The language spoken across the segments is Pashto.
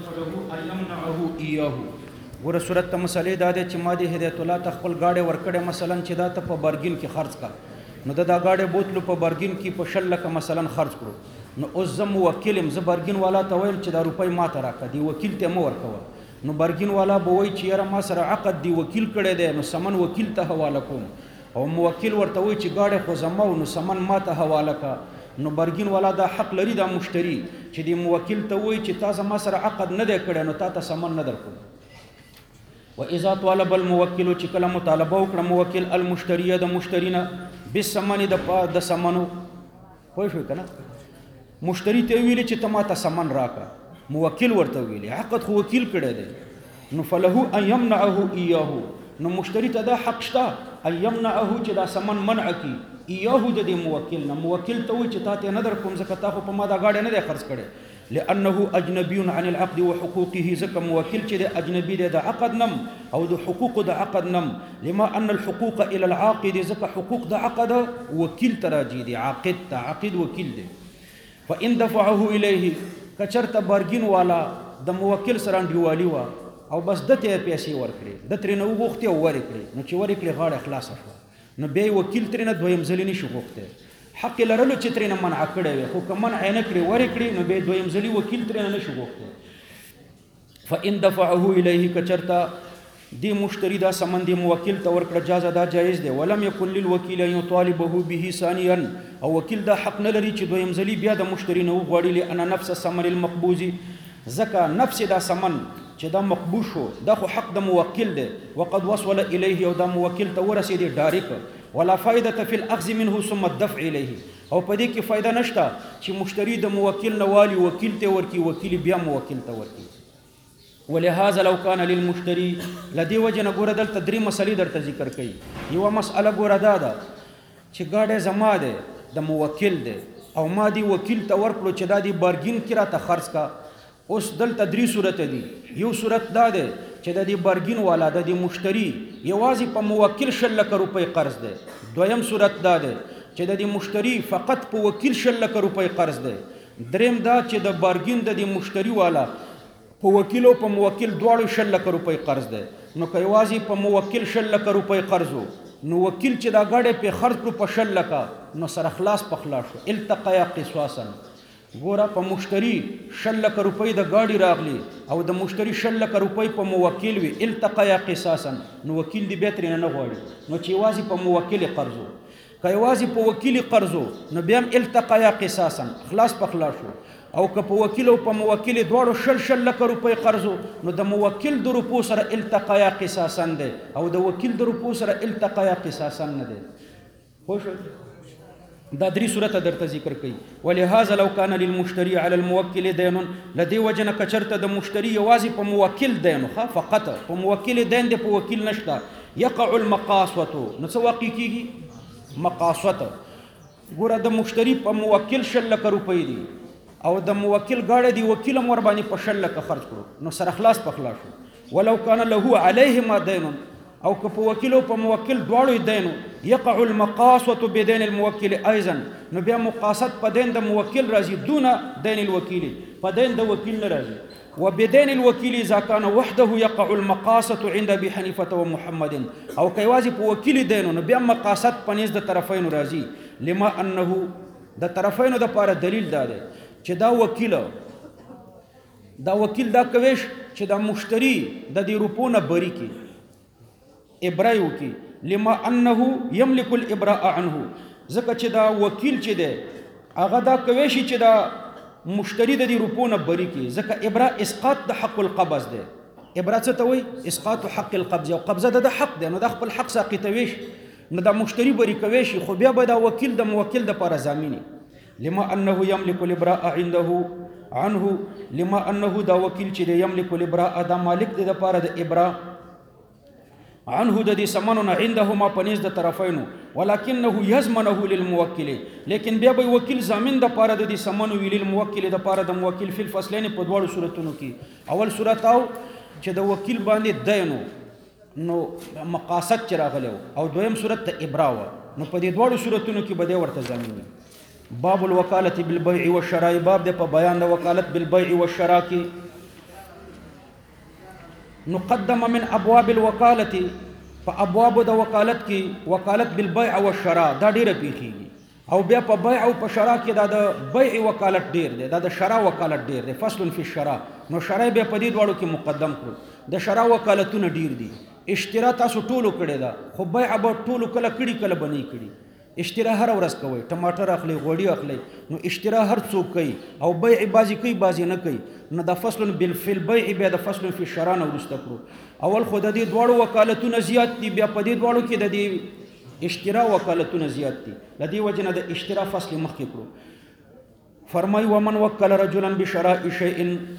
فله ان يمنعه اياه ګوره صورت ته مسلې دا دی چې ما د هدایت الله ته خپل ګاډی ورکړی مثلا چې دا ته په بارګین کې خرڅ کا نو دا ګاډی بوتلو په بارګین کې په 100 لکه مثلا خرڅ کړو نو اوس زه موکل یم زه بارګین والا ته وایم چې دا روپۍ ما ته راکړه دی وکیل ته مو ورکوه نو بارګین والا به وایي چې یاره ما سره عقد دی وکیل کړی دی نو سمن وکیل ته حواله کوم او موکل ورته وایي چې ګاډی خو زما نو سمن ما ته حواله کا نو بارګین والا دا حق لري دا مشتری چې دی موکل ته وایي چې تا زما سره عقد نه دی کړی نو تا ته سمن نه درکوم واذا طالب الموکل چې کله مطالبه وکړه موکل المشتری د مشترینا بالثمن د سمنو پوه شو کنه مشتری ته ویل چې ته ما ته سمن راکړه موکل ورته ویل عقد خو وکیل کړی دی نو فله ان يمنعه اياه نو مشتری ته دا حق شته ان يمنعه چې دا سمن منع کی اياه د دې موکل نه موکل ته وی چې تا ته نظر کوم زکه تا خو په ما دا گاډي نه دی خرڅ کړي لانه اجنبي عن العقد وحقوقه زکه موکل چې د اجنبي د عقد نم او د حقوق د عقد نم لما ان الحقوق الى العاقد زکه حقوق د عقد وکیل تراجي دي عقد وکیل دي فان دفعه اليه کچرته بارګین والا د موکل سره انډیوالي وا او بس دته پیسې ورکړي د ترنه وغوښتي او ورکړي نو چې ورکړي غاړه خلاص شو نو به وکیل ترنه دویم ځل نه شو غوښته حق لرلو چې ترنه منع کړي وي خو کوم منع نه کړی ورکړي نو به دویم ځل وکیل ترنه نه شو غوښته فإن دفعه إليه کچرتا دی مشتری دا سمن دی موکل ته ورکړه جازه دا جایز دی ولم يكن للوکیل يطالبه به ثانيا او وکیل دا حق نه لري چې دویم ځل بیا د مشتری نه وغواړي لأن نفس الثمن المقبوض زکه نفس دا سمن چې دا مقبوض شو دا خو حق د موکل دی وقد وصل الیه او دا موکل ته ورسېدی ډایرک ولا فائده فی الاخذ منه ثم الدفع الیه او په دې کې فائدہ نشته چې مشتری د موکل نه والی وکیل ته ورکی وکیل بیا موکل ته ورکی ولهذا لو كان للمشتري لدی وجنه ګوره دلته درې مسلې درته ذکر کړي یو مسأله ګوره دا ده چې ګاډی زما دی د موکل دی او ما دی وکیل ته ورکړو چې دا دی بارګین کې راته خرڅ کا اوس دلته درې صورت دي یو صورت دا ده چې د دې بارګین والا د دې مشتری یوازې په موکل 100 لک روپۍ قرض دی دویم صورت دا ده چې د دې مشتری فقط په وکیل 100 لک روپۍ قرض دی دریم دا چې د بارګین د دې مشتری والا په وکیل او په موکل دواړو 100 لک روپۍ قرض دی نو که یوازې په موکل 100 لک روپۍ قرض نو وکیل چې دا غاډه په خرج کړو په 100 لک نو سره خلاص په خلاص شو التقیا قصاصا ګوره په مشتری 100 لک روپۍ د گاډي راغلی او د مشتری 100 لک روپۍ په موکل وی التقیا قصاصا نو وکیل دی به ترنه نه غواړي نو چې یوازې په موکل قرضو که یوازې په وکیل قرضو نو بیا هم التقیا قصاصا خلاص په خلاص شو او که په وکیل او په موکل دواړو 100 لک روپۍ قرضو نو د موکل د روپو سره التقیا قصاصا ده او د وکیل د روپو سره التقیا قصاصا نه ده خو شو دا درې صورت درته ذکر کړي ولهذا لو كان للمشتري على الموکل دین لدی وجنه کچرته د مشتری یوازې په موکل دین فقط په موکل دین د په وکیل نشته يقع المقاصه نو څه واقع کیږي مقاصه ګوره د مشتری په موکل 100 لک روپۍ دي او د موکل گاډه دی وکیل مور باندې په 100 لک خرج کړو نو سره خلاص په خلاص شو ولو كان له عليه ما دین او که په وکیل او په موکل دواړو دینو يقع المقاصه بدين الموکل ايضا نو بیا مقاصد په دین د موکل راځي دون دین الوکیل په دین د وکیل نه راځي وبدين الوکیل اذا كان وحده يقع المقاصه عند ابي حنيفه ومحمد او که یوازې په وکیل دینو نو بیا مقاصد په نس د طرفین راځي لما انه د طرفین د لپاره دلیل دا دی چې دا وکیل دا کویش چې دا مشتری د دې روپونه بری کی ابراء کی لما انه يملك الابراء عنه ځکه چې دا وکیل چې دی هغه دا کویش چې دا مشتری د دې روپونه بری کی ځکه ابراء اسقاط د حق القبض دی ابراء څه ته وایي اسقاط حق القبض او قبضه د حق دی نو د خپل حق ساقطويش نو دا مشتری بری کویش خو بیا به دا وکیل د موکل د لپاره ضامنی لما انه يملك الابراء عنه لما انه دا وکیل چې يملك الابراء دا مالک د لپاره د ابراء عنه د دې سمنونه عندهما پنيز د طرفینو ولكنه يضمنه للموکل لیکن بیا به وکیل ضامن د لپاره د دې سمنو ویل الموکل د لپاره د موکل فی الفصلین په دواړو صورتونو کې اول صورت او چې د وکیل باندې دینو نو مقاصد چې راغلو او دویم صورت ته ابراء نو په دې دواړو صورتونو کې به ورته ضامن باب الوکالة بالبيع والشراء باب د په بیان د وکالت بالبيع والشراء کې نقدم من ابواب الوکالت په ابواب د وکالت کې وکالت بالبيع والشراء دا ډیره پیخیږي او بیا په بیع او په شراء کې دا د بیع وکالت ډیر دی، دا د شراء وکالت ډیر دی. فصل فی الشراء، نو شراء بیا په دې دواړو کې مقدم کړو. د شراء وکالتونه ډیر دي. اشترا تاسو ټولو کړی دا، خو بیع به ټولو کله کړي کله به نه کړي. اشترا هر ورځ کوئ، ټماټر اخلي، غوړي اخلي، نو اشترا هر څوک کوي او بیع بعضې کوي بعضې نه کوي. نو د فصل فی البیع بیا د فصل فی الشراء نه وروسته کړو. اول خو د دې دواړو وکالتونه زیات دي، بیا په دې دواړو کې د دې اشترا وکالتونه زیات دي، د دې وجه نه د اشترا فصل مخکې کړو. فرمای ومن وکل رجلا بشراء شیء،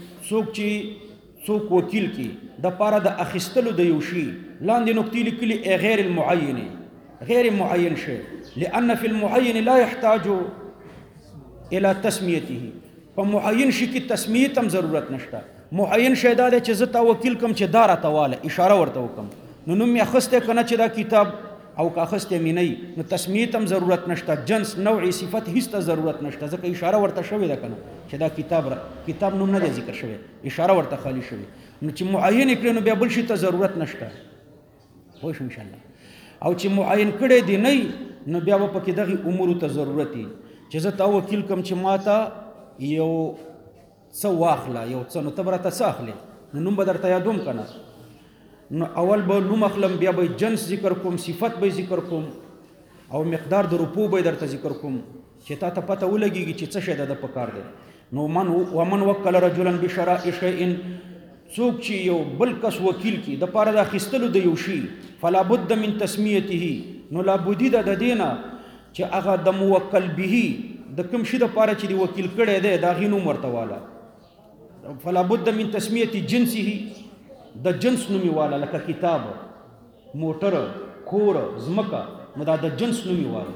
څوک وکیل کی د پاره د اخیستلو د یو شی لاندې نقطې لیکلي غیر المعین، غیر معین شی، لأن فی المعین لا يحتاج الى تسمیته. په معین شي کې تسمیه تم ضرورت نشته. معین شی دا دی چې زه تا وکیل کم چې دا راته واله، اشاره ورته وکم، نو نوم یې اخیستی که نه چې دا کتاب او که اخیستی مې نه وي، نو تسمیه تم ضرورت نشته. جنس نوعي صفت هیڅ ته ضرورت نشته، ځکه اشاره ورته شوې ده که نه چې دا کتاب نوم نه دی ذکر شوی، اشاره ورته خالی شوې. نو چې معین یې کړې نو بیا بل شي ته ضرورت نشته. پوه شو انشاءالله. او چې معین کړی دی نه نو بیا به پکې دغې امورو ته ضرورت وي چې زه تا وکیل کم چې ما ته یو څه واخله، یو څه، نو ته به راته څه اخلې، نو نوم به درته یادوم که نه. نو اول به نوم اخلم، بیا به جنس ذکر کوم، صفت به ذکر کوم، او مقدار د روپو به درته ذکر کوم چې تا ته پته ولګېږي چې څه شی د په کار دی. نو ومن وکل رجلا بشراء شیء، څوک چې یو بل کس وکیل کی د پاره د اخیستلو د یو شي، فلا بد من تسمیته، نو لابودي ده د دې نه چې هغه د موکل به د کوم شي د پاره چې دی وکیل کړی دی د هغې نوم ورته واله. فلا بد من تسمیه جنسه، د جنس نومي واله، لکه کتاب، موټر، کور، ځمکه، نو دا د جنس نومي واله.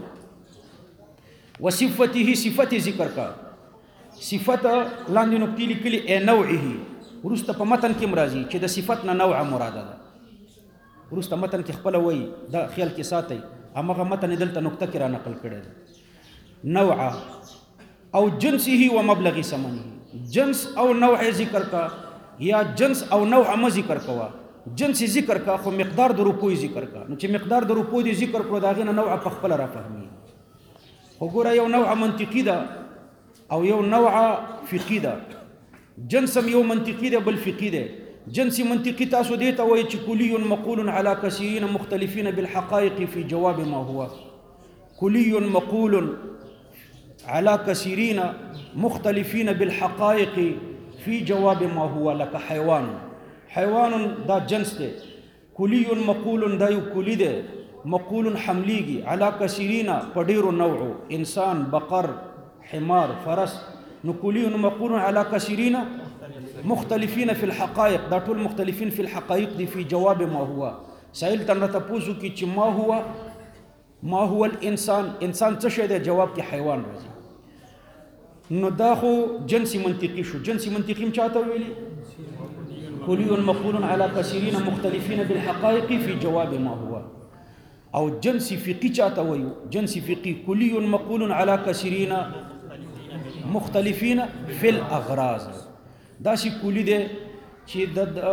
وصفته، صفت ذکر کا، صفت لاندې نقطې لیکلي ای نوعه، وروسته په متن کې مرازي چې د صفت نه نوع مراده ده. وروسته متن کې خپله وایي، دا خیال کې ساتئ، همغه متن دلته نقطه کې را نقل کړی دی. نوع او جنسه و مبلغ ثمنه، جنس او نوع ذکر کا، یا جنس او نوع ما ذکر کوا. جنس ذکر کا خو مقدار د روپوی ذکر کا، نو چې مقدار د روپوی دی ذکر کړو د هغې نه نوع په خپله را فهمي. خو ګوره یو نوع منطقي ده او یو نوع فقهي ده. جنس هم یو منطقي ده بل فقهي ده. جنس منطقي تاسو دې ته وایي چې کلي مقول على كثيرين مختلفين بالحقائق في جواب ما هو. کلي مقول على كثيرين مختلفين بالحقائق في جواب ما هو، لك حيوان. حيوان دا جنس ده. کلي مقول دا یو کلی ده، مقول حملیگی على كثيرين پډیرو نوعو، انسان، بقر، حمار، فرس. نو کلي مقول على كثيرين مختلفين في الحقائق، دا ټول مختلفين في الحقائق دي في جواب ما هو. سائل تن تاسو کی چې ما هو الانسان، انسان څه شی دی، جواب کې حیوان راځي. نو دا خو جنس منطقي شو. جنس منطقي چاته ویلي؟ کلي مقول على كثيرين مختلفين بالحقائق في جواب ما هو. او جنس فقهي چاته ویو؟ جنس فقهي کلي مقول على كثيرين مختلفين في الاغراض. دا شي کلی دی چې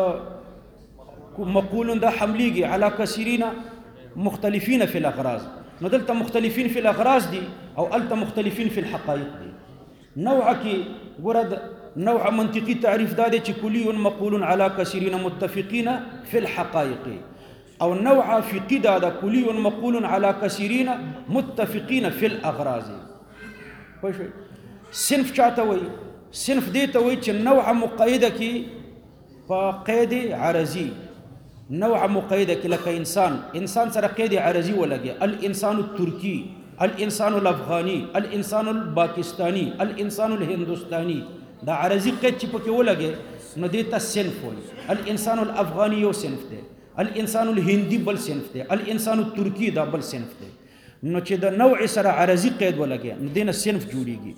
د مقول دا حملیږي على كثيرين مختلفين في الاغراض. نو دلته مختلفين في الاغراض دي او الته مختلفين في الحقائق دي. نوع کې ګوره نوع منطقي تعریف دا دی چې کلي مقول على كثيرين متفقين في الحقائق، او نوع فقهي دا کلي مقول على كثيرين متفقين في الاغراض. پوه شئ؟ صنف چاته وایي؟ صنف دې ته وایي چې نوع مقیده کې په قید عرضي، نوع مقیده کې لکه انسان سره قید عرضي ولګي، الانسان الترکی، الانسان الافغاني، الانسان الباکستاني، الانسان الهندوستاني. دا عرضي قید چې پکې ولګي نو دې ته صنف وایي. الانسان الافغاني یو صنف دی، الانسان الهندي بل صنف دی، الانسان الترکی دا بل صنف دی. نو چې د نوع سره عرضي قید ولګي نو دې نه صنف جوړیږي.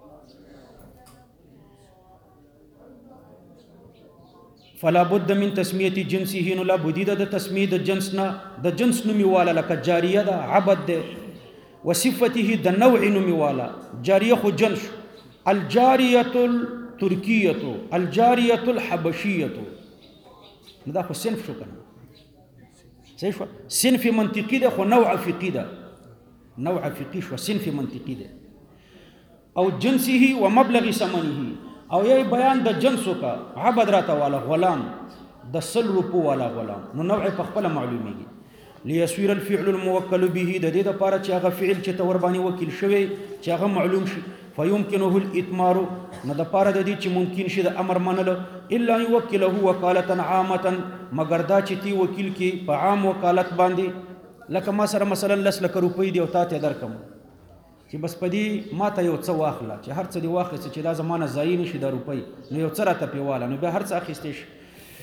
فلا بد من تسمیه جنسه، نو لا بدی د تسمیه د جنسنا، د جنس نومي والا لکه جاریه ده، عبد ده. وصفته د نوع نومي والا، جاریه خو جنس، الجاریه الترکیه، الجاریه الحبشیه. نو دا خو صنف شو کنه صحیح شو صنف منطقي ده خو نوع فقهي ده نوع فقهي شو صنف منطقي ده او جنسه و مبلغ ثمنه او یې بیان د جنسو کا عبد راته والا غلام د 100 روپو والا غلام نو نوع په خپل معلومیږي ليسير الفعل الموكل به د دې لپاره چې هغه فعل چې تور باندې وکیل شوی چې هغه معلوم شي فيمكنه الاتمار نو د لپاره د دې چې ممکن شي د امر منلو الا يوكله وكاله عامه مگر دا چې تی وکیل کې په عام وکالت باندې لکه ما سره مثلا 10 لک روپۍ دی او تاسو درکم چې بس پدې ما ته یو څه واخله چې هر څه دی واخله چې دا زمانه ضایع نشي د روپۍ نو یو څه راته پیواله نو به هر څه اخیستې شي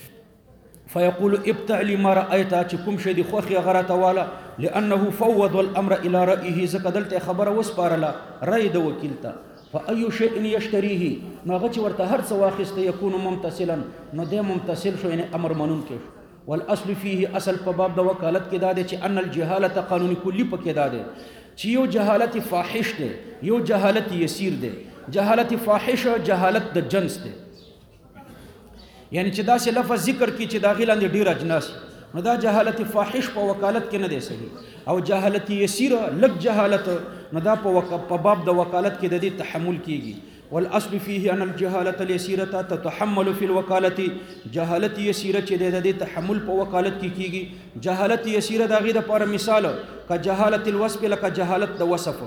فيقول ابتع لي ما رأيت چې کوم شي دی خوخي غرته والا لانه فوض الامر الى رايه زکدلته خبره وسپارله رأي د وکیل ته فاي شيء يشتريه نو هغه چې ورته هر څه واخیسته يكون ممتثلا نو د ممتثل شو یعنی امر منون کې والاصل فيه اصل په باب د وکالت کې دا دی چې ان الجهاله قانون کلی پکې دا دی چې یو جهالت فاحش دی یو جهالت یسیر دی جهالت فاحش جهالت د جنس دی یعنی چې دا سه لفظ ذکر کی چې دا غیلاندې ډیر اجناس نو دا جهالت فاحش په وکالت کې نه دی صحیح او جهالت یسیر لږ جهالت نو دا په باب د وکالت کې د دې تحمل کیږي والاصل فيه ان الجهاله اليسيره تتحمل في الوكاله جهالت یسیره چې د دې تحمل په وکالت کې کیږي جهالت یسیره دا غي د پر مثال ک جهالت الوصف لک جهالت د وصف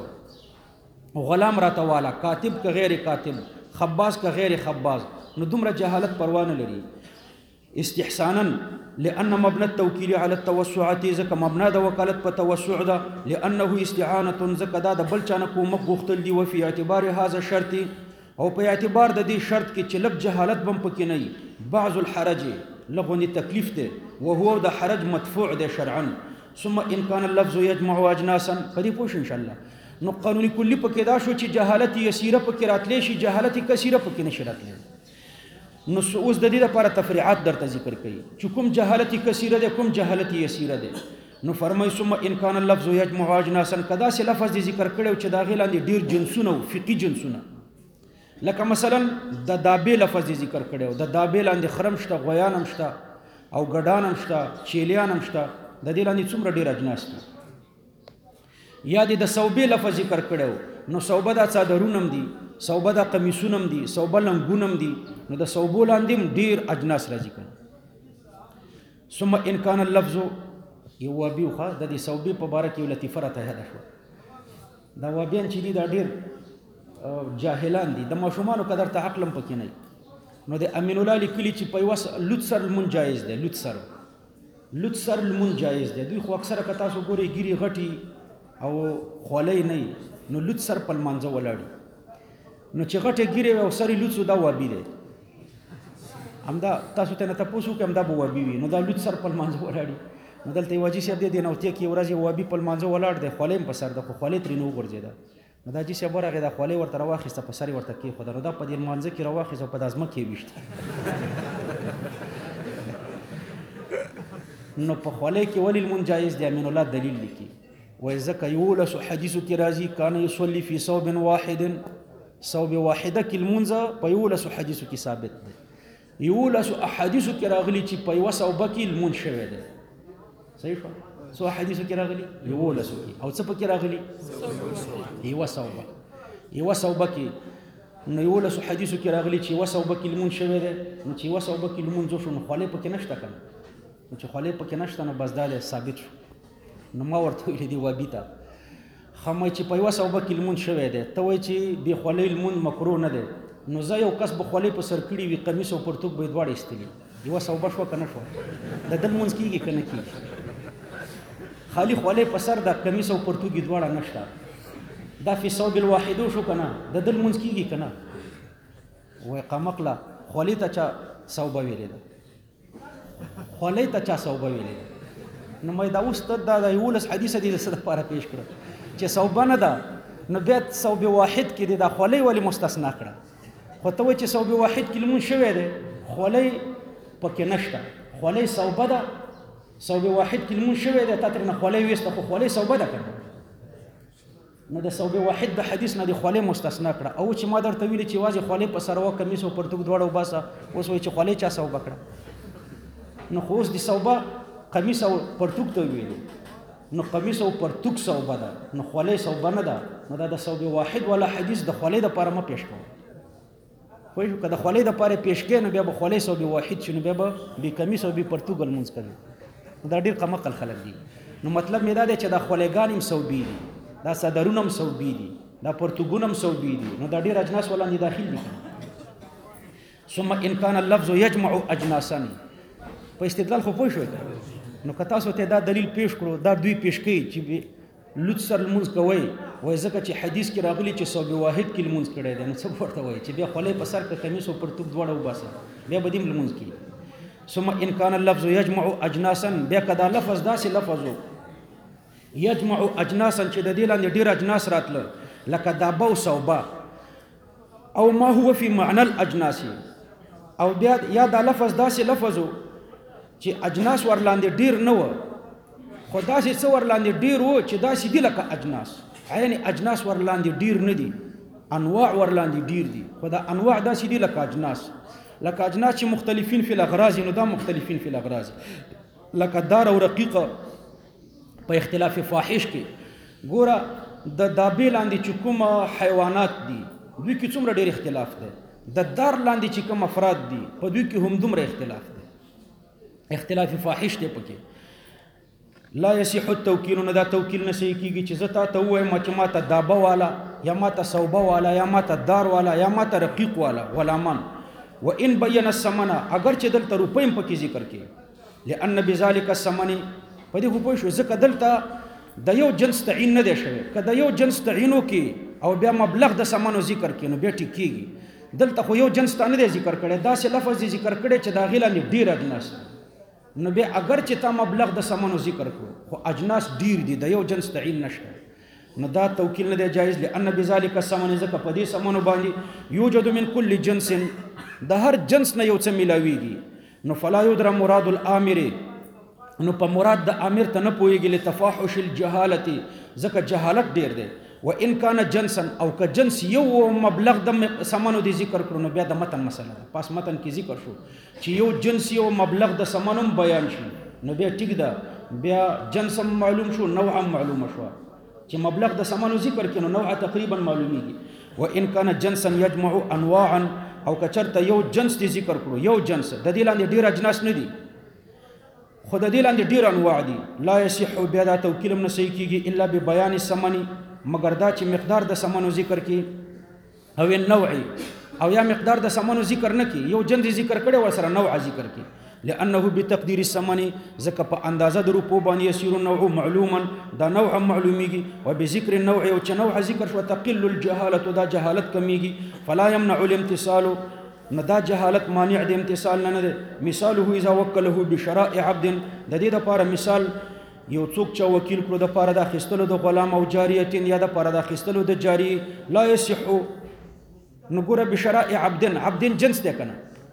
غلام راتوالا کاتب ک غیر کاتب خباز ک غیر خباز نو دومره جهالت پروانه لري استحسانا لان مبنى التوكيل على التوسعات زك مبنى د وکالت په توسع ده لانه استعانه زك دا د بل چانه کومک غوښتل دی وفي اعتبار هذا شرط او په اعتبار د دې شرط کې چې لږ جهالت بم پکې نه بعض الحرج لغونی تکلیف ده وهو د حرج مدفوع ده شرعا ثم ان كان اللفظ يجمع اجناسا کدي پوښ ان شاء الله نو قانوني کلی پکې دا شو چې جهالت یسیره پکې راتلې شي جهالت کثیره پکې نشي راتلې نو اوس د دې لپاره تفریعات درته ذکر کړي چې کوم جهالت کثیره ده کوم جهالت یسیره ده نو فرمای ثم ان كان اللفظ يجمع اجناسا کدا سه لفظ ذکر کړو چې دا غیلاندې ډیر جنسونه او فقهي جنسونه لکه مثلا د دابې لفظ ذکر کړو د دابې لاندې خرم شته غویان هم شته او ګډان هم شته چیلیان هم شته د دې لاندې څومره ډیر اجناس دي یا د صوبې لفظ ذکر کړو نو صوبه د صادرونم دي صوبه د قمیصونم دي صوبه لنګونم دي نو د صوبو لاندې ډیر اجناس راځي کړه ثم ان كان اللفظ یو وابیو خا د دې صوبې په باره کې یو لطیفه راته یاد شو دا وابیان چې دي دا ډیر جاهلان دي د ماشومانو قدر ته عقلم پکې نه نو د امین الله لیکلي چې په وس لوتسر المن جایز ده لوتسر المن جایز ده دوی خو اکثره کتا سو ګوري ګيري غټي او خولې نه نو لوتسر په منځه ولاړي نو چې غټه ګیره او سری لوڅو دا وابي دی همدا تاسو ته نه تاسو کې همدا بو وابي وي نو دا لوڅ سر په منځ ولاړی نو دلته واجی شه دې نه وته کې ورځي وابي په منځ ولاړ دی خولې په سر د خولې ترې نو ګرځیدا نو دا چې شه برغه د خولې ورته راوخسته په سری ورته کې خو دا په دې منځ کې راوخسته په دازمه کې وشته نو په خولې کې ولی المن جایز دی امین الله دلیل لیکي وذک یولس حدیث کی راضی کان یصلی فی ثوب واحد صوب واحده کې المنځ په یولس حدیثو کې ثابت دی یولس احادیثو کې راغلي چې په یو صوبه کې المنځ شوی دی صحیح شو سو حدیثو کې راغلي یولس کې او څه پکې راغلي یو صوبه کې نو یولس حدیثو کې راغلي چې یو صوبه کې المنځ شوی دی نو چې یو صوبه کې المنځ شو نو خولې پکې نشته کنه نو چې خولې پکې نشته نو بس دا ثابت شو نو ما ورته ویل دی وابي ته خمه چې په یو صوبه کې لمون شوی دی ته وای چې به خولې لمون مکروه نه دی نو زه یو کس به خولې په سر کړی وي قمیص او پرتوک به دواړه استلی یو صوبه شو کنه شو د دل مونږ کیږي کنه کیږي خالی خولې په سر د قمیص او پرتوک دواړه نشته دا فی صوب الواحد شو کنه د دل مونږ کیږي کنه وای قمقلا خولې ته چا صوبه ویلې ده خولې ته چا صوبه ویلې ده نو مې دا اوس ته دا یولس حدیث دې څه لپاره پیش کړو چې صوبه نه ده نو بیا صوب واحد کې د خولې ولی مستثنا کړه خو ته چې صوب واحد کې لمون شوی دی خولې پکې نشته خولې صوبه ده صوب واحد کې لمون شوی دی تا ترې نه خولې ویسته خو خولې صوبه ده کنه نو د صوب واحد د حدیث نه د خولې مستثنا کړه او چې ما درته ویلي چې واځي خولې په سر او کمیس او پرتوک دواړه وباسه اوس وایي چې خولې چا صوبه کړه نو خو اوس د صوبه قمیص او پرتوک ته ویلو نو قمیص او پرتوک صوبه ده نو خولۍ صوبه نه ده نو دا د صوبې واحد ولا حدیث د خولۍ دپاره مه پیش کوو پوه شو که د خولۍ دپاره پیش کوې نو بیا به خولۍ صوبې واحد شي نو بیا به بې کمیس او بې پرتوک لمونځ کوي دا ډېر کمعقل خلک دي نو مطلب مې دا دی چې دا خولېګان هم صوبې دي دا صدرونه هم صوبې دي دا پرتوګونه هم صوبې دي نو دا ډېر اجناس ولاندې داخل دي ثم ان كان اللفظ يجمع اجناسا په استدلال خو پوه شوئ نو که تاسو ته دا دلیل پیش کړو دا دوی پیش کوي چې لوڅ سر لمونځ کوئ وایي ځکه چې حدیث کې راغلي چې صوب واحد کې لمونځ کړی دی نو څه ورته وایي چې بیا خولۍ په سر که کمیس او پرتوک دواړه وباسه بیا به دې هم لمونځ کړي ثم ان كان اللفظ يجمع اجناسا بیا که دا لفظ داسې لفظ و یجمع اجناسا چې د دې لاندې ډېر اجناس راتله لکه دابه او صوبه او ما هو في معنى الاجناس او بیا یا دا لفظ داسې لفظ و چې اجناس ورلاندې ډېر نه و خو داسې څه ورلاندې ډېر و چې داسې دي لکه اجناس یعنې اجناس ورلاندې ډېر نه دي انواع ورلاندې ډېر دي خو دا انواع داسې دي لکه اجناس چې مختلفین فی الاغراض نو دا مختلفین فی الاغراض لکه دار او رقیقه په اختلاف فاحش کې ګوره د دابې لاندې چې کوم حیوانات دي دوی کې څومره ډېر اختلاف دی د دار لاندې چې کوم افراد دي په دوی کې هم دومره اختلاف دی اختلاف فاحش دی پکې لا يصح التوکیل نه دا توکیل نه صحیح کېږي چې زه تا ته ووایم چې ما ته دابه والا یا ما ته صوبه والا یا ما ته دار والا یا ما ته رقیق والا غلامان وان بین الثمن اگر چې دلته روپۍ هم پکې ذکر کړي لأن بذلك الثمن په دې خو پوه شو ځکه دلته د یو جنس تعین نه دی شوی که د یو جنس تعین وکړي او بیا مبلغ د ثمنو ذکر کړي نو بیا ټیک کېږي دلته خو یو جنس ته نه دی ذکر کړی داسې لفظ دی ذکر کړی چې د هغې لاندې ډېر اجناس نو بیا اگر چې تا مبلغ د ثمنو ذکر کړو خو اجناس ډېر دي د یو جنس تعین نشته نو دا توکیل نه دی جایز لأن بذلك الثمن ځکه په دې ثمنو باندې یوجد من کل جنس د هر جنس نه یو څه میلاویږي نو فلا یدرى مراد الامر نو په مراد د امر ته نه پوهېږي لتفاحش الجهالت ځکه جهالت ډېر دی وان کان جنسا او که جنس یو مبلغ د ثمنو دی ذکر کړو نو بیا د متن مسله ده پاس متن کې ذکر شو چې یو جنس یو مبلغ د ثمنو بیان شي نو بیا ټیک ده بیا جنس معلوم شو نوع معلومه شو چې مبلغ د ثمنو ذکر کړي نو نوع تقریبا معلومیږي وان کان جنسا یجمع انواعا او که چرته یو جنس دی ذکر کړو یو جنس د دې لاندې ډېر اجناس نه دي خو د دې لاندې ډېر انواع دي لا یصح بیا دا توکیل هم نه صحیح کېږي الا ببیان الثمن مگر دا چې مقدار د ثمنو ذکر کړي او النوع او یا مقدار د ثمنو ذکر نه کړي یو جنس ذکر کړي ورسره نوع ذکر کړي لانه بتقدیر الثمن ځکه په اندازه د روپو باندې یسیر النوع معلوما دا نوع معلومیږي او بذکر النوع او چې نوع ذکر شو تقل الجهاله دا جهالت کمیږي فلا يمنع الامتثال نو دا جهالت مانع د امتثال نه ده مثاله اذا وکله بشراء عبد د دې لپاره مثال یو څوک چې وکیل کړو د لپاره د اخیستلو د غلام او جاریه یا د لپاره د اخیستلو د جاری لا يصح نو ګوره بشراء عبد جنس دی کنه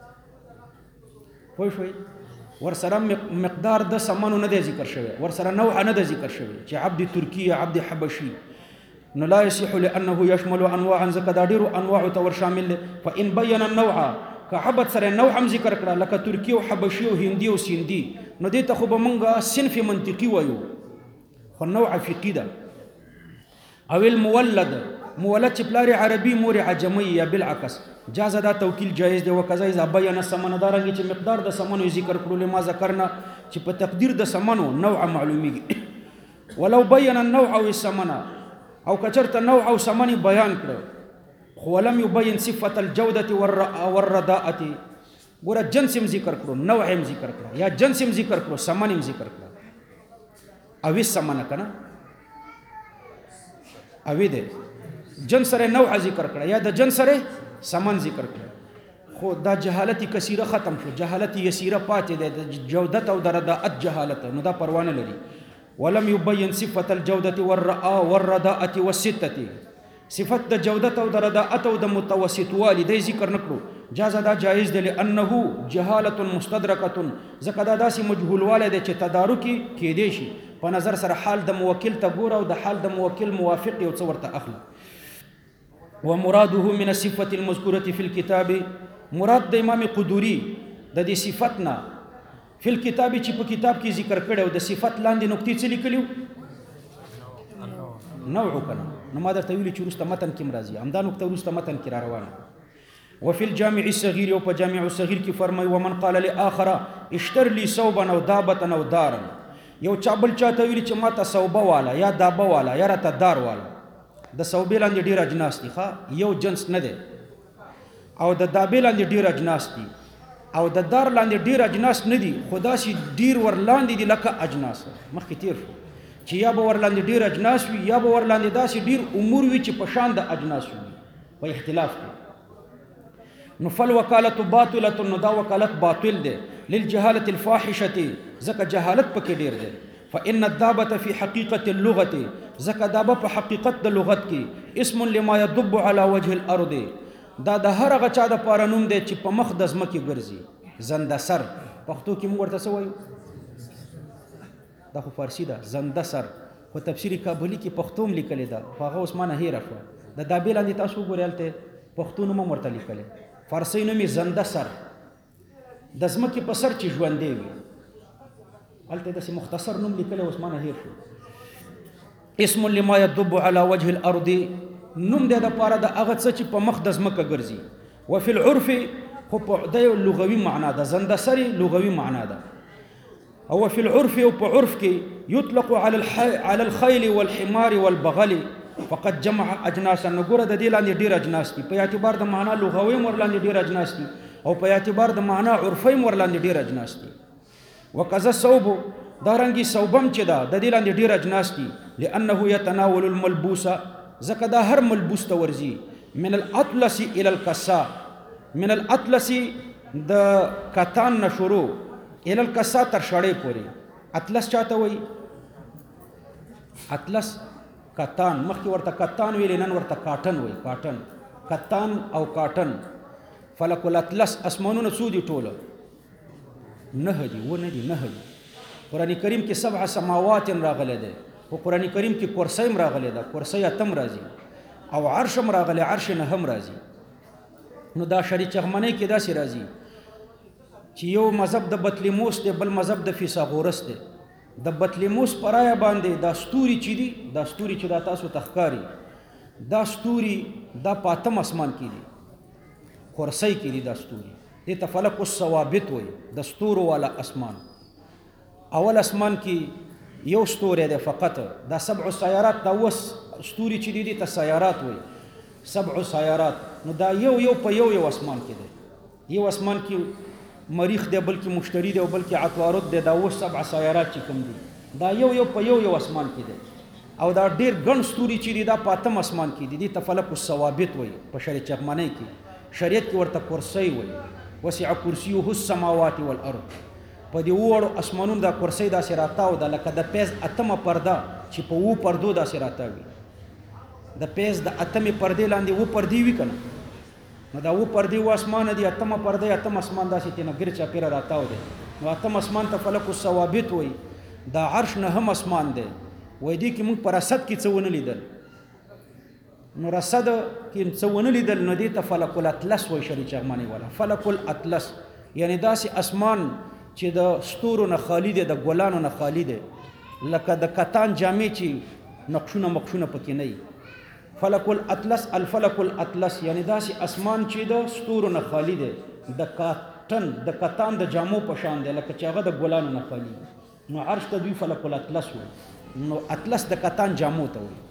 پوه شوئ ورسره مقدار د ثمنو نه دی ذکر شوی ورسره نوع نه دی ذکر شوی چې عبد ترکی عبد حبشي نو لا يصح لانه يشمل انواعا ځکه دا ډېرو انواعو ته ور شامل دی فان بین النوع که عبد سره نوع هم ذکر کړه لکه ترکی او حبشي او هندي او سیندي نو دې ته خو به مونږ صنف منطقي وایو خو نوع فقهي ده او المولد چې پلار عربي مور عجمي یا بالعکس جاز دا توکیل جایز دی وکذا اذا بین الثمن دارنګ چې مقدار د ثمنو ذکر کړو لما ذکرنا چې په تقدیر د ثمنو نوع معلومیږي ولو بین النوع او الثمن او کچرته نوع او ثمن بیان کړو خو ولم يبين صفه الجوده والرداءه ګوره جنس هم ذکر کړو نوع هم ذکر کړو یا جنس هم ذکر کړو ثمن هم ذکر کړو او ثمن کنه او دې جنس سره نوع ذکر کړه یا د جنس سره ثمن ذکر کړه خو دا جهالت کثیره ختم شو جهالت یسیره پاتې ده د جودت او د رداءت جهالت نو دا پروانه لري ولم يبين صفه الجوده والرداءه والسته صفت د جودت او د رداءت او د متوسط والي ذکر نکړو جاز دا جایز دی لانه جهاله مستدرکه زکه دا داسې مجهول والی دی چې تدارکی کېدی شي په نظر سره حال د موکل ته ګوره او د حال د موکل موافق یو څه ورته اخلي ومراده من الصفه المذكوره في الكتاب مراد د امام قدوري د دې صفتنا فی الکتاب چې په کتاب کې ذکر کړی او د صفت لاندې نقطې څه لیکلي نوع کنه نو ما درته ویلي چې وروسته متن کې راځي همدا نقطه وروسته متن کې را روانه وفي الجامع الصغير او په جامع الصغير کې فرمایي ومن قال لاخر اشتر لي ثوبا او دابه او دارا یو چا بل چاته ویلي چې ما ته ثوبه والا یا دابه والا یا راته دار والا د ثوبې لاندې ډېر اجناس دي ښه یو جنس نه دی او د دابې لاندې ډېر اجناس دي او د دار لاندې ډېر اجناس نه دي خو داسې ډېر ورلاندې دي لکه اجناس مخکې تیر شو چې یا به ورلاندې ډېر اجناس وي یا به ورلاندې داسې ډېر امور وي چې په شان د اجناس وي په اختلاف کې نو فالوکالة باطلة نو دا وکالت باطل دی للجهالة الفاحشة ځکه جهالت پکې ډېر دی فإن الدابة في حقيقة اللغة ځکه دابه په حقیقت د لغت کې اسم لما يدب على وجه الأرض دا د هر هغه چا دپاره نوم دی چې په مخ د ځمکې ګرځي زنده سر پښتو کې موږ ورته څه وایو دا خو فارسي ده زنده سر خو تفسیر کابلي کې پښتو هم لیکلې ده خو هغه اوس مانه هېره شوه د دابې لاندې تاسو وګورئ هلته پښتو نوم هم ورته لیکلی فارسي نوم یې زنده سر د ځمکې په سر چې ژوندی وي هلته داسې مختصر نوم لیکلی اوس مانه هېر شو اسم لما يدب على وجه الأرض نوم دی دپاره د هغه څه چې په مخ د ځمکه ګرځي وفي العرف خو د یو لغوي معنا ده زنده سري لغوي معنا ده او في العرف او په عرف کې يطلق على الخيل والحمار والبغل فقد جمع اجناسا نګوره د دې لاندې ډېر اجناس دي په اعتبار د معنا لغوي ورلاندې ډېر اجناس دي او په اعتبار د معنا عرفي ورلاندې ډېر اجناس دي وکذا الثوب دا رنګي ثوبم چې ده د دې لاندې ډېر اجناس دي لانه يتناول الملبوس ځکه دا هر ملبوس ته ورځي من الاطلس الى الکسا من الاطلس د کتان نه شروع الى الکسا تر شړې پورې اطلس چاته وایي اطلس کتان مخکې ورته کتان ویلې نن ورته کاټن وایي کاټن کتان او کاټن فلک الاطلس اسمانونه څو دي ټوله 9 دي و نه دي 9 دي قرآن کریم کې 7 سماوات راغلی دی په قرآن کریم کې کرسی هم راغلی ده کرسی اتم راځي او عرش هم راغلی عرش نه هم راځي نو دا شری چغمنۍ کې داسې راځي چې یو مذهب د بطلیموس دی بل مذهب د فیثاغورس دی د بطلیموس په رایه باندې دا ستوري چې دي دا ستوري چې دا تاسو ته ښکاري دا ستوري دا په اتم اسمان کې دي کرسی کې دي دا ستوري دې ته فلک الثوابت وایي د ستورو والا اسمان اول اسمان کې یو ستوری دی فقط دا 7 سیارات دا اوس ستوري چې دي ته سیارات وایي 7 سیارات نو دا یو په یو اسمان کې دی یو اسمان کې مریخ دی بلکې مشتری دی او بلکې عطارد دی دا اوس 7 سیارات چې کوم دي دا یو په یو اسمان کې دی او دا ډېر ګڼ ستوري چې دي دا په اتم اسمان کې دي دې ته فلک الثوابت وایي په شریعت چغمنۍ کې شریعت کې ورته کرسی وایي وسع کرسیه السماوات والارض په دې وړو اسمانونو دا کرسی داسې راتاو ده لکه د پیز اتمه پرده چې په وو پردو داسې راتاوي د پیز د اتمې پردې لاندې وو پردې وي که نه نو دا وو پردې وو اسمانه دي اتمه پرده اتم اسمان داسې تېنه ګر چاپېره راتاو دی نو اتم اسمان ته فلک الثوابت وایي دا عرش نه هم اسمان دی وایي دې کې موږ په رصد کې څه ونه لیدل نو رصد کې څه ونه لیدل نو دې ته فلک الاطلس وایي شري چغمنۍ والا فلک الاطلس یعنی داسې اسمان چې د ستورو نه خالی دی د ګلانو نه خالی دی لکه د کتان جامې چې نقشونه مقشونه پکې نه وي فلک الاطلس الفلک الاطلس یعنی داسې اسمان چې د ستورو نه خالی دی د کتان د جامو په شان دی لکه چې هغه د ګلانو نه خالی دی نو عرش ته دوی فلک الاطلس وایي نو اطلس د کتان جامو ته وایي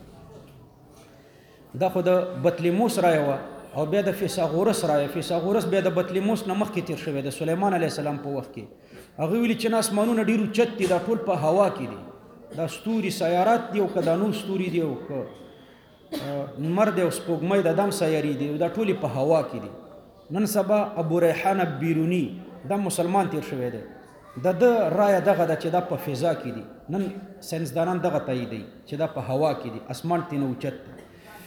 دا خو د بطلیموس رایه وه او بیا د فیثاغورس رایه فیثاغورس بیا د بطلیموس نه مخکې تیر شوی د سلیمان علیه السلام په وخت کې هغه ویلي چې نه اسمانونه ډېر اوچت دي دا ټول په هوا کې دي دا ستوري سیارات دي او که دا نور ستوري دي او که لمر دی او سپوږمۍ د دم سیارې دي دا ټولې په هوا کې دي نن سبا ابو ریحان بیروني دا مسلمان تیر شوی دی د ده رایه دغه ده چې دا په فضا کې دي نن ساینسدانان دغه تاییدوي چې دا په هوا کې دي اسمان تېنه اوچت دی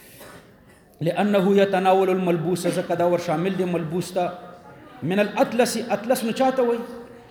لانه يتناول الملبوس ځکه دا ور شامل دی ملبوس ته من الاطلس اطلس نو چاته وایي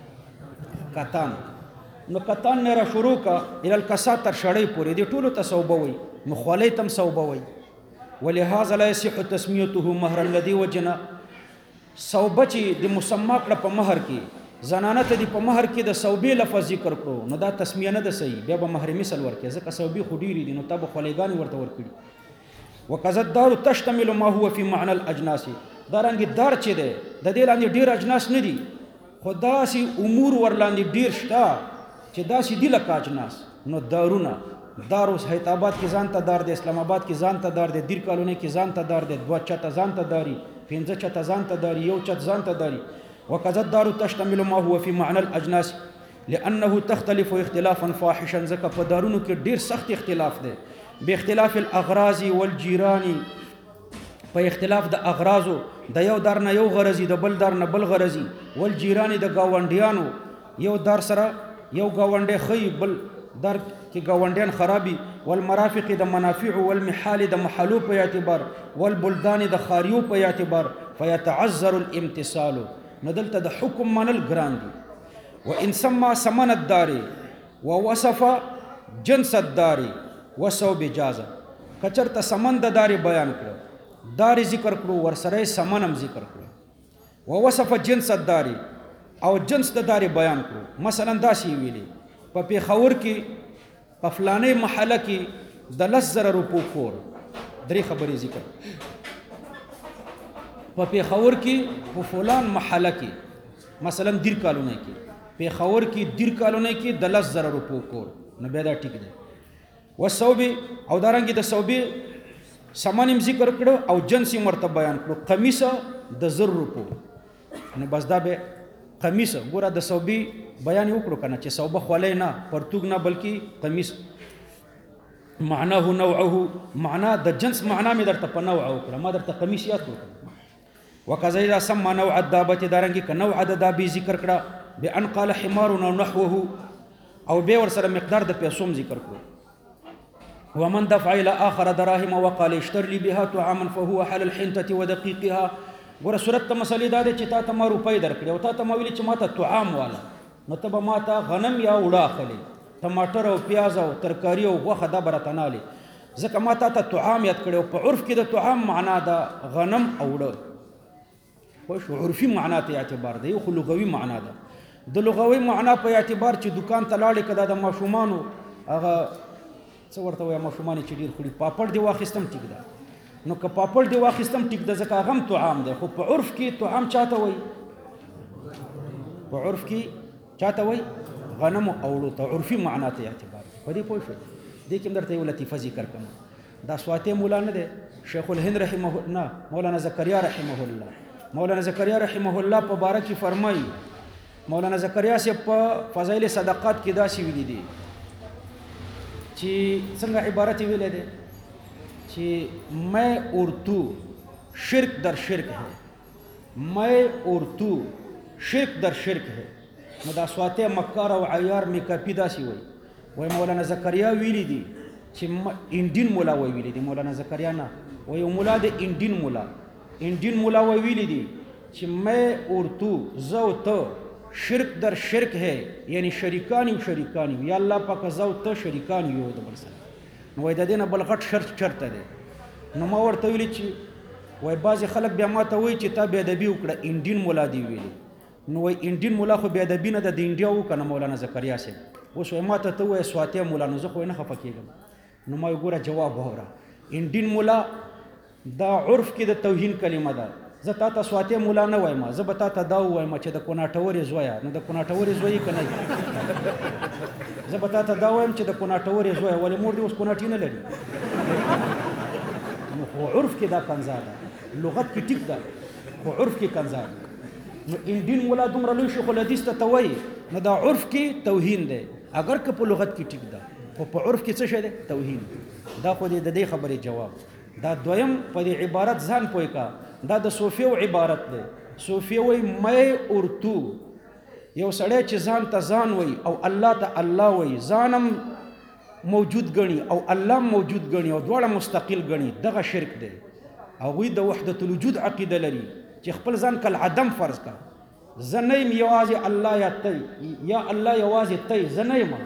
کتان نو کتان نه را شروع کا الى الکسا تر شړۍ پورې دې ټولو ته ثوبه وایي نو خولۍ ته هم ثوبه وایي ولهذا لا يصح تسميته مهرا الذي وجنا ثوبه چې د مسما کړه په مهر کې زنانه ته د په مہر کې د صوبې لفظ ذکر کړو نو دا تسمیه نه ده صحیح بیا به مہر مثل ورکړي ځکه صوبې خو ډېرې دي نو تا به خولېګانې ورته ورکړي وکذا الدار تشتمل ما هو في معنى الاجناس دارنګ دار چې ده د دې لاندې ډېر اجناس نه دي خو داسې امور ورلاندې ډېر شته چې داسې دي لکه اجناس نو دارونه دار اوس حیات آباد کې ځان ته دار دی اسلام آباد کې ځان ته دار دی دیر کالونی کې ځان ته دار دی 2 چته ځان ته داري 5 چته ځان ته داري 1 چت ځان ته داري وكذا الدار تشتمل ما هو في معنى الاجناس لانه تختلف اختلافا فاحشا ځکه په دارونو کې ډیر سخت اختلاف دی باختلاف الاغراض والجيران په اختلاف د اغراضو د یو دار نه یو غرضی د بل دار نه بل غرضی والجيران د گاونډیانو یو دار سره یو گاونډي خی بل دار کې گاونډیان خرابي والمرافق د منافع والمحال د محلو په اعتبار والبلدان د خاریو په اعتبار فيتعذر الامتثال ندلته د حکم منل ګران دي وان سما ثمن الدار ووصف جنس الدار وصوب اجازه کچرته ثمن د دار بیان کړ دار ذکر کړو ورسره ثمنم ذکر کړو ووصف جنس الدار او جنس د دار بیان کړو مثلا داسې ویلي په پیښور کې په فلانه محله کې د 10,000 روپو کور درې خبرې ذکر په پیښور کې په فلان محله کې مثلا دیر کالونی کې پیښور کې دیر کالونی کې د 10,000 روپو کور نو بیا دا ټیک دی وصوب او دارنګ د صوبې سمانم ذکر کړو او جنسي مرتبه بیان کړو قمیص د 1,000 روپو نو بس دا به قمیص ګوره د صوبې بیان وکړو کنه چې صوبه خولې نه پرتوګ نه بلکې قمیص معناه نوعه معنا د جنس معنا مې درته په نوع وکړه ما درته قمیص یاد کړو وکذا اذا سمى نوع الدابه دارنګ ک نوع د دابې ذکر کړه بان قال حمار نحوه او به ور سره مقدار د پیسوم ذکر کړو ومن دفع الى اخر دراهم وقال اشتر لي بها طعاما فهو حل الحنطه ودقيقها ګوره صورت ته مسلې دا دی چې تا ته ما روپۍ درکړې او تا ته ما ویلي چې ما ته طعام والا نو ته به ما ته غنم یا وړه اخلې ټماټر او پیاز او ترکاري او غوښه دا به راته نالې ځکه ما تا ته طعام یاد کړی او په عرف کې د طعام معنا ده غنم او وړه خو عرفي معنا ته اعتبار دی خو لغوي معنا ده د لغوي معنا په اعتبار چې دکان ته لاړې کده د ماشومانو هغه څه ورته وایي ماشومان چې ډېر خوري پاپړ دی واخیستم ټیک ده نو که پاپړ دی واخیستم ټیک ده ځکه هغه هم طعام دی خو په عرف کې طعام چاته وایي په عرف کې چاته وایي غنم او وړو ته عرفي معنا ته اعتبار دی په دې پوه شوئ دې کې هم درته یو لطیفه ذکر کوم دا سواتې مولا نه دی شیخ الهند رحمه الله مولانا زکریا رحمه الله مولانا زکریا رحمه الله په باره کې فرمایي مولانا زکریا سے په فضائل صدقات کې داسې ویلي دي چې څنګه عبارت ویلې ده چې میں اور تو شرک در شرک ہے میں اور تو شرک در شرک ہے نو دا سواتې مکار او عیار می کاپی داسې وای مولانا زکریا ویلي دي چې انډین مولا ویلي دي مولانا زکریا نه وای مولا د انډین مولا ویلي دي چې میں اور تو زو ته شرک در شرک ہے یعنی شریکانی یا الله پاک زو ته شریکان یو د بل سره نو وای د دې نه بل غټ شرط چرته دی نو ما ورته ویلي چې وای بعضې خلک بیا ما ته وایي چې تا بې ادبي وکړه انډین مولا دی ویلي نو وای انډین مولا خو بې ادبي نه ده د انډیا وکړه مولانا زکریا صاحب اوس وای ما ته وایې سواتیا مولا نو زه خو نه خفه کېږم نو ما ګوره جواب واوره انډین مولا دا عرف کې د توهین کلمه ده زه تا ته سواتیا مولا نه وایم زه به تا ته دا ووایم چې د کوناټورې زویه نو د کوناټورې زوی که نه زه به تا ته دا وایم چې د کوناټورې زویه ولې مور دې اوس کوناټي نه لري نو خو عرف کې دا کنځا ده لغت کې ټیک ده خو عرف کې کنځا ده نو انډین مولا دومره لوی شیخ الحدیث ته وایي نو دا عرف کې توهین دی اگر که په لغت کې ټیک ده خو په عرف کې څه شی دی توهین دا خو د دې خبرې جواب دا دویم په دې عبارت ځان پوه کا دا د صوفیو عبارت دی صوفیو وایي مې اور تو یو سړی چې ځان ته ځان وایي او الله ته الله وایي ځانم موجود ګڼي او الله موجود ګڼي او دواړه مستقل ګڼي دغه شرک دی هغوی د وحدت الوجود عقیده لري چې خپل ځان کل عدم فرض کا زه نه یم یوازې الله یا تی یا الله یوازې تی زه نه یم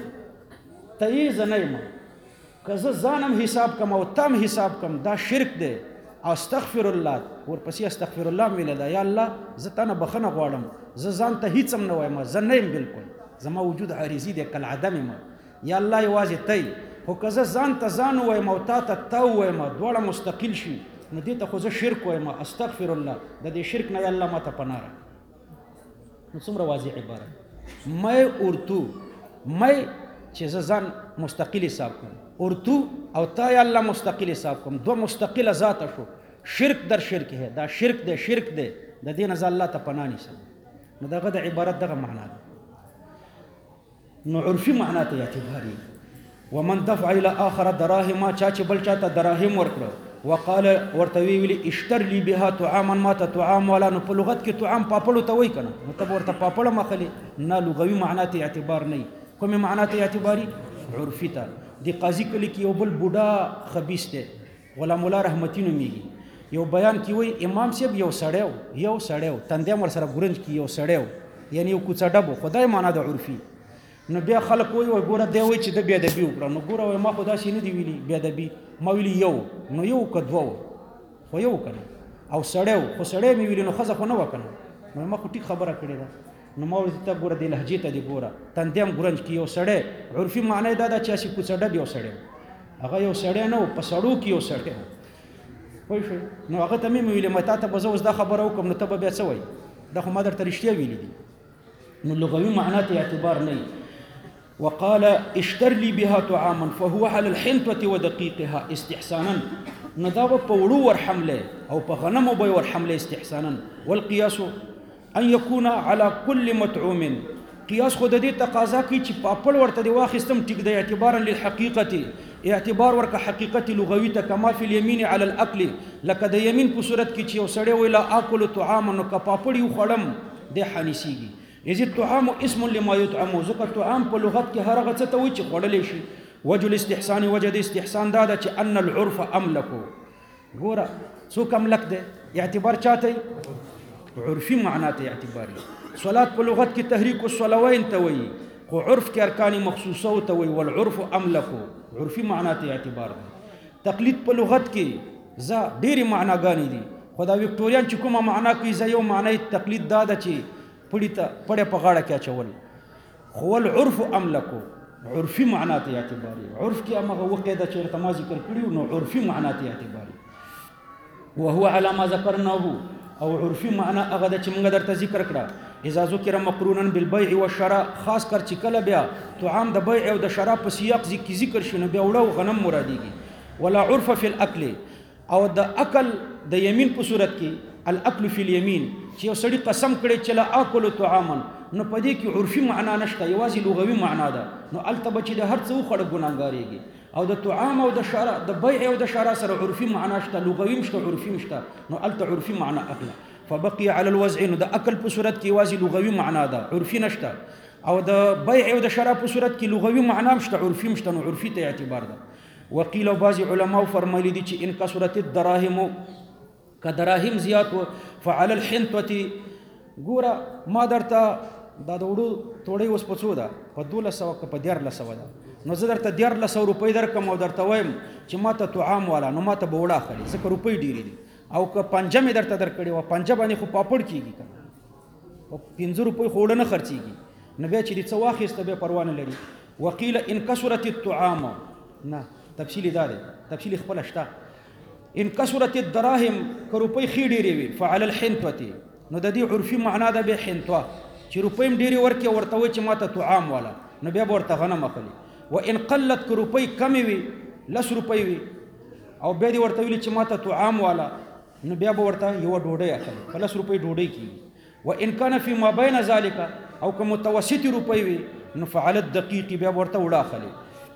تی زه نه یم که زه ځانم حساب کم او تم حساب کم دا شرک دی استغفر الله ورپسې استغفر الله مې ده یا الله زه تانه بخنه غواړم زه ځان ته هیڅ هم نه وایم زه نه یم بالکل زما وجود عارضي دی کالعدم یم یا الله یوازې تی خو که زه ځان ته ځان ووایم او تا ته ته ووایم دواړه مستقل شي نو دې ته خو زه شرک وایم استغفر الله د دې شرک نه یا الله ماته پناه راکړه نو څومره واضح عبارت مې اور تو مې چې زه ځان مستقل حساب کوم اور تو او تا یا الله مستقل حساب کوم دو مستقل ذات شو شرک در شرک ہے دا شرک دے د دې نه الله ته پناه نیسم نو دغه د عبارت دغه معنا ده نو عرفي معنا ته اعتباري ومن دفع الى اخر دراهم چا چې بل چاته دراهم ورکړو وقال ورته ویلي اشتر لي بها طعاما ما طعام ولا نو په لغت کې طعام پاپړو ته وای کنه نو ته ورته پاپړه مخلي نه لغوي معنا ته اعتبار نه کومه معنا ته اعتباري عرفي ته دی قاضي کلی کې یو بل بوډا خبيث دی غلام الله رحمتي نومېږي یو بیان کې وای امام صاحب یو سړیو تندې مر سره ګورنج کې یو سړیو یعنی یو کوڅه ډبو خدای معنا د عرفي نو بیا خلک وای ګوره دی وای چې د بیا ادبي وکړه نو ګوره وای ما خدا شي نه دی ویلي بیا ادبي ما ویلي یو نو یو کدوو خو یو کنه او سړیو خو سړی مې ویلي نو خزه خو نه وکنه نو ما خو ټیک خبره کړې ده نو ما ورته ته ګوره د لهجې ته دی ګوره تندیم ګورنج کې یو سړی عرفي معنی دا ده چې اسی کوڅه ډب یو سړی هغه یو سړی نه په سړو کې یو سړی پوه شئ نو هغه ته مې ویلې ما تا ته به زه اوس دا خبره وکړم نو ته به بیا څه وایي دا خو ما درته رښتیا ویلي دي نو لغوي معنا ته اعتبار نه وقال اشتر لي بها طعاما فهو على الحنطة ودقيقها استحسانا نداوه په وړو ور حمله او په غنمو به ور حمله استحسانا والقياس ان يكون على كل مطعوم قياس خود دې تقاضا کوي چې پاپړ ورته دی واخستم ټیک دی اعتبارا للحقيقه اعتبار ورکه حقیقت لغوي ته کما فی اليمين على الاكل لکه د یمین په صورت کې چې یو سړی ویلا اكل طعاما نو که پاپړ یو خړم د حنیسیږي یزي الطعام اسم لما يطعم ذکر طعام په لغت کې هر هغه څه ته وایي چې خوړلی شي وجه الاستحسان وجه د استحسان دا ده چې ان العرف املکو ګوره څوک املک دی اعتبار چاته عرفي معنا ته اعتباري صلات په لغت کې تحریک الصلوین ته وایي خو عرف کې ارکان مخصوصه ته وایي والعرف املکو عرفي معنا ته اعتبار دی تقلید په لغت کې ز ډېری معناګانې دي خو دا وکټوریان چې کومه معنا کوي ز یو معنی تقلید دا ده چې پړې په غاړه کې اچول خو العرف املکو عرفي معنا ته اعتباري عرف کې هغه وقیده چې ورته ما ذکر کړي نو عرفي معنا ته اعتباري وهو على ما ذكرناه او عرفي معنا هغه د چې موږ درته ذکر کړه اذا ذکر مقرونا بالبيع والشراء خاص کر چې کله بیا طعام د بيع او د شراء په سیاق ذکر شي نو بیا وړو غنم مراديږي ولا عرف في الاكل او د اکل د یمین په صورت کې الاكل في اليمين چې یو سړی قسم کړي چې لا اكل طعاما نو پدې کې عرفي معنا نشته یوازې لغوي معنا ده نو التبه چې د هر څه خړ ګناګاریږي او د طعام او د شرع د بيع او د شرع سره عرفي معنا شته لغوي مشته عرفي مشته نو الته عرفي معنا اخلا فبقي على الوضع نو د اكل په صورت کې یوازې لغوي معنا ده عرفي نشته او د بيع او د شرع په صورت کې لغوي معنا مشته عرفي مشته نو عرفي ته اعتبار ده وقيل بعض علماء فرمایلی دي چې ان کثرت الدراهم کدراهم زیات فعلى الحنطه ګوره ما درته دا د وړو توړی اوس په څو ده په 1200 که په 1400 ده نو زه درته 1400 روپۍ درکم او درته وایم چې ما ته طعام والا نو ما ته به وړه اخلي ځکه روپۍ ډېرې دي او که پنجه مې درته درکړې وه پنجه باندې خو پاپړ کېږي که او 15 روپۍ خو وړه نه خرڅېږي نو بیا چې دې څه واخېسته بیا پروا نه لري وقیل ان کثرت الطعام نه تفصیل دا دی تفصیل خپله شته ان کثرت الدراهم که روپۍ ښې ډېرې وي فعلى الحنطة نو د دې عرفي معنا ده بیا حنطه چې روپۍ هم ډېرې ورکړي ورته وایي چې ما ته طعام والا نو بیا به ورته غنم اخلي وان قلت که روپۍ کمې وي 10 روپۍ وي او بیا دې ورته ویلي چې ما ته طعام والا نو بیا به ورته یوه ډوډۍ اخلي په 10 روپۍ ډوډۍ کېږي وان کان فی ما بین ذلک او که متوسطې روپۍ وي نو فعلى الدقیق بیا به ورته وړه اخلي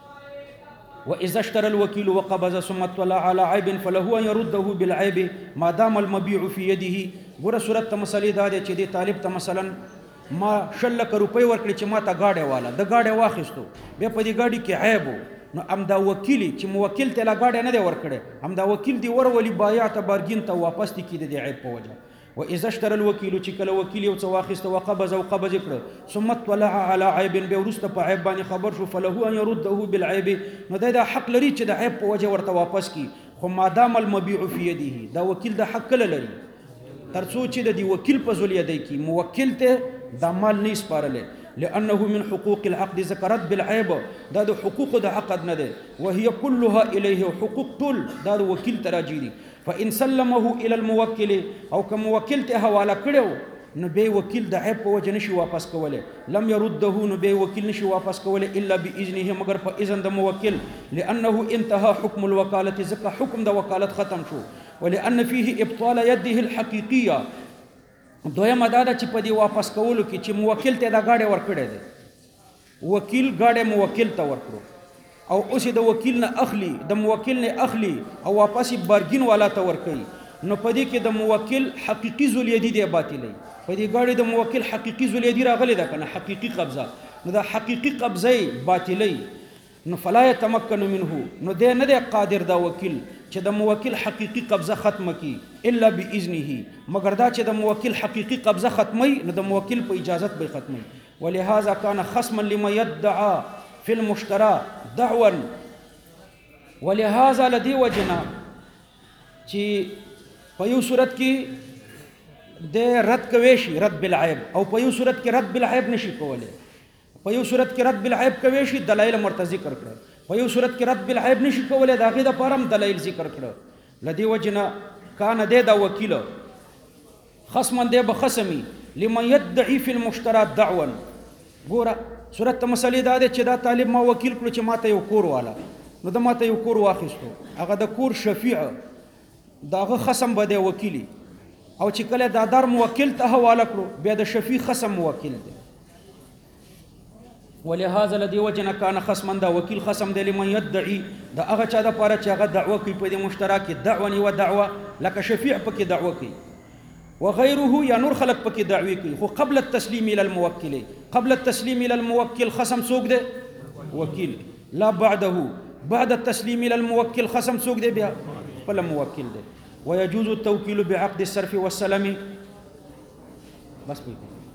وإذا اشترى الوكيل وقبض ثم اطلع على عيب فله أن يرده بالعيب ما دام المبيع في يده ګوره صورت ته مسلې دا دی چې دې طالب ته مثلا ما 100 روپۍ ورکړي چې ما ته گاډی والا د گاډی واخیستو بیا په دې گاډي کې عیب نو امدا وکیل چې موکل ته لا گاډی نه دی ورکړي امدا وکیل دی ورولي بایع ته بارګین ته واپس دي کړي د عیب په وجه واذا اشترى الوكيل چې کله وکیل یو څه واخیسته وقبض او قبض کړ ثم اطلع على عيب به ورسته په عیب باندې خبر شو فله ان يرده بالعيب نو دا حق لري چې د عیب په وجه ورته واپس کی خو مادام المبيع في يده دا وکیل د حق لري تر څو چې د وکیل په ذل یدی کې موکل ته دا مال نه سپارلې لانه من حقوق العقد ذكرت بالعيب دا د حقوق د عقد نه ده وهي كلها اليه حقوق طول دا د وکیل تراجی دي فان سلمه الى الموکل او کوم موکل ته حواله کړو نو به وکیل د عیب په وجه نشي واپس کوله لم يرده نو به وکیل نشي واپس کوله الا باذنه مگر په اذن د موکل لانه انتهى حكم الوكاله ذکر حکم د وکالت ختم شو ولان فيه ابطال يده الحقيقيه دویمه دا ده چې په دې واپس کولو کې چې موکل ته دا گاډي ورکړی دی وکیل گاډي موکل ته ورکړو او اوس د وکیل نه اخلي د موکل نه اخلي او واپس بارګین والا ته ورکړي نو په دې کې د موکل حقيقي ذلیدي دی باطلي په دې گاډي د موکل حقيقي ذلیدي راغلي ده کنه حقيقي قبضه نو دا حقيقي قبضه باطلي نو فلا يتمكن منه نو دې نه دی قادر دا وکیل چې د موکل حقيقي قبضه ختمه کی الا باذنه مگر دا چې د موکل حقيقي قبضه ختمي نو د موکل په اجازت به ختمي ولهذا كان خصما لما يدعى في المشترى دعوا ولهذا لدي وجنا چې په یو صورت کې د رد کوي شي رد بالعيب او په یو صورت کې رد بالعيب نشي کولای په یو صورت کې رد بالعيب کوي شي دلایل مرته ذکر کړل په یو صورت کې رد بالعيب نشي کولای دا غي د پرم دلایل ذکر کړل لدی وجنا کان د وکیل خصما د بخصمي لمن يدعي في المشترى دعوا ګوره صورت مسلې دا ده چې دا طالب ما وکیل کړو چې ماته یو کور والا نو د ماته یو کور واخیستو هغه د کور شفیع داغه خصم بده وکیلی او چې کله دا دار موکل ته حواله کړو بیا د شفیع خصم موکل دی ولهذا الذي وجنا كان خصما دا وکیل خصم دی لمن يدعي دا هغه چا د پاره چې هغه دعوه کوي په دې مشترک دعوه ني و دعوه لکه شفیع پکې دعوه کوي وغيره یا نور خلق پکې دعوی کوي خو قبل التسلیم الى الموکل قبل التسلیم الى الموکل خصم څوک دی وکیل لا بعده بعد التسلیم الى الموکل خصم څوک دی بیا فلا موکل دی ويجوز التوكيل بعقد الصرف والسلم بس